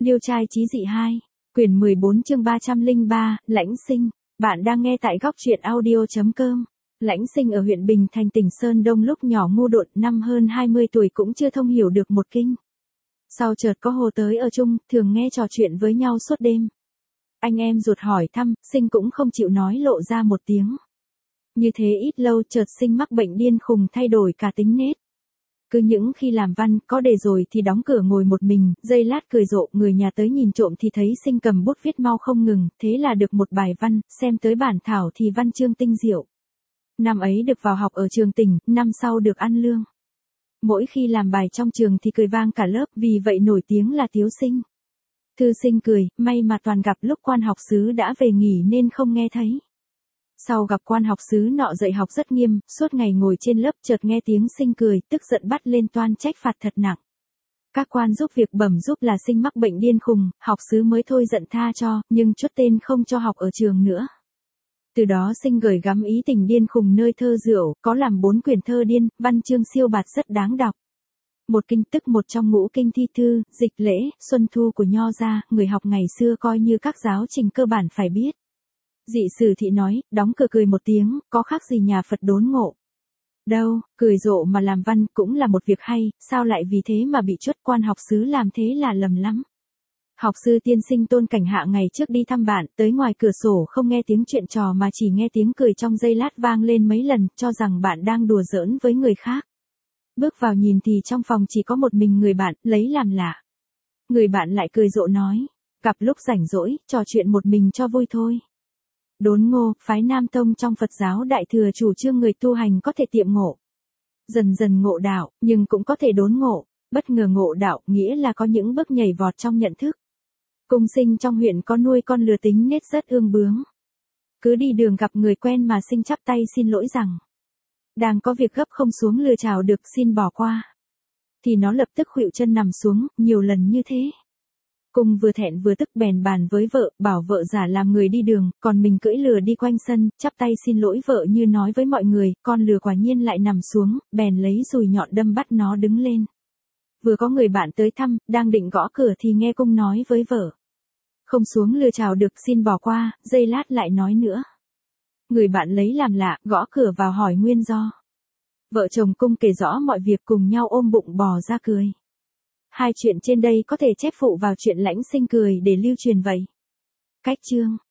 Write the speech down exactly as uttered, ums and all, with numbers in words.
Liêu trai chí dị hai, quyển mười bốn chương ba trăm lẻ ba, Lãnh Sinh. Bạn đang nghe tại góc truyện audio chấm com. Lãnh Sinh ở huyện Bình Thành tỉnh Sơn Đông lúc nhỏ ngu độn, năm hơn hai mươi tuổi cũng chưa thông hiểu được một kinh. Sau chợt có Hồ tới ở chung, thường nghe trò chuyện với nhau suốt đêm. Anh em ruột hỏi thăm, Sinh cũng không chịu nói lộ ra một tiếng. Như thế ít lâu chợt Sinh mắc bệnh điên khùng, thay đổi cả tính nết. Cứ những khi làm văn, có đề rồi thì đóng cửa ngồi một mình, giây lát cười rộ, người nhà tới nhìn trộm thì thấy Sinh cầm bút viết mau không ngừng, thế là được một bài văn, xem tới bản thảo thì văn chương tinh diệu. Năm ấy được vào học ở trường tỉnh, năm sau được ăn lương. Mỗi khi làm bài trong trường thì cười vang cả lớp, vì vậy nổi tiếng là Tiếu Sinh. Thư Sinh cười, may mà toàn gặp lúc quan học sứ đã về nghỉ nên không nghe thấy. Sau gặp quan học sứ nọ dạy học rất nghiêm, suốt ngày ngồi trên lớp chợt nghe tiếng Sinh cười, tức giận bắt lên toan trách phạt thật nặng. Các quan giúp việc bẩm giúp là Sinh mắc bệnh điên khùng, học sứ mới thôi giận tha cho, nhưng chốt tên không cho học ở trường nữa. Từ đó Sinh gửi gắm ý tình điên khùng nơi thơ rượu, có làm bốn quyển thơ điên, văn chương siêu bạt rất đáng đọc. Một kinh tức một trong ngũ kinh thi thư, dịch lễ, xuân thu của Nho gia, người học ngày xưa coi như các giáo trình cơ bản phải biết. Dị Sử Thị nói, đóng cửa cười một tiếng, có khác gì nhà Phật đốn ngộ. Đâu, cười rộ mà làm văn cũng là một việc hay, sao lại vì thế mà bị chuất, quan học sứ làm thế là lầm lắm. Học sư tiên sinh Tôn Cảnh Hạ ngày trước đi thăm bạn, tới ngoài cửa sổ không nghe tiếng chuyện trò mà chỉ nghe tiếng cười trong giây lát vang lên mấy lần, cho rằng bạn đang đùa giỡn với người khác. Bước vào nhìn thì trong phòng chỉ có một mình người bạn, lấy làm lạ. Người bạn lại cười rộ nói, gặp lúc rảnh rỗi, trò chuyện một mình cho vui thôi. Đốn ngô, phái Nam Tông trong Phật giáo Đại Thừa chủ trương người tu hành có thể tiệm ngộ. Dần dần ngộ đạo, nhưng cũng có thể đốn ngộ, bất ngờ ngộ đạo, nghĩa là có những bước nhảy vọt trong nhận thức. Cung Sinh trong huyện có nuôi con lừa tính nết rất ương bướng. Cứ đi đường gặp người quen mà Sinh chắp tay xin lỗi rằng, đang có việc gấp không xuống lừa chào được, xin bỏ qua. Thì nó lập tức khuỵu chân nằm xuống, nhiều lần như thế. Cung vừa thẹn vừa tức bèn bàn với vợ, bảo vợ giả làm người đi đường, còn mình cưỡi lừa đi quanh sân, chắp tay xin lỗi vợ như nói với mọi người, con lừa quả nhiên lại nằm xuống, bèn lấy dùi nhọn đâm bắt nó đứng lên. Vừa có người bạn tới thăm, đang định gõ cửa thì nghe Cung nói với vợ, không xuống lừa chào được, xin bỏ qua, giây lát lại nói nữa. Người bạn lấy làm lạ, gõ cửa vào hỏi nguyên do. Vợ chồng Cung kể rõ mọi việc cùng nhau ôm bụng bò ra cười. Hai chuyện trên đây có thể chép phụ vào chuyện Lãnh Sinh cười để lưu truyền vậy. Cách chương